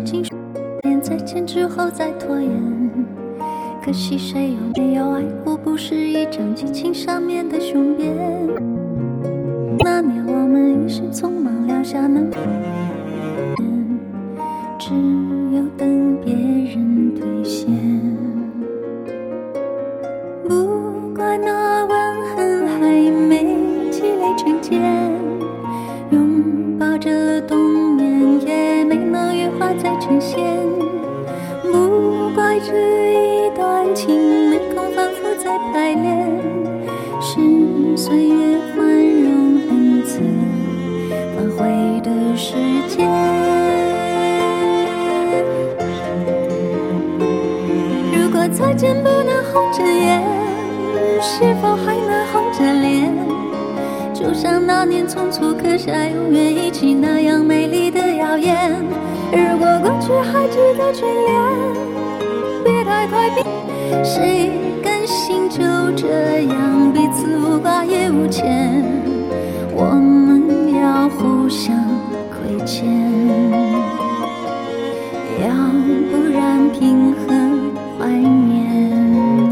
情说连再见之后再拖延，可惜谁又没有爱过，不是一张激情上面的雄辩。那年我们一时匆忙撂下难分，只有等别人兑现。不怪那吻痕还没积累成茧，拥抱着冬眠也没能羽化再成仙。不怪这一段情没空反复再排练，是岁月宽容恩赐反悔的时间。如果再见不能红着眼，是否还能红着脸？就像那年匆促刻下永远一起那样美丽的谣言。如果过去还值得眷恋，别太快变，谁甘心就这样彼此无挂也无牵？我们要互相亏欠，要不然凭何怀念？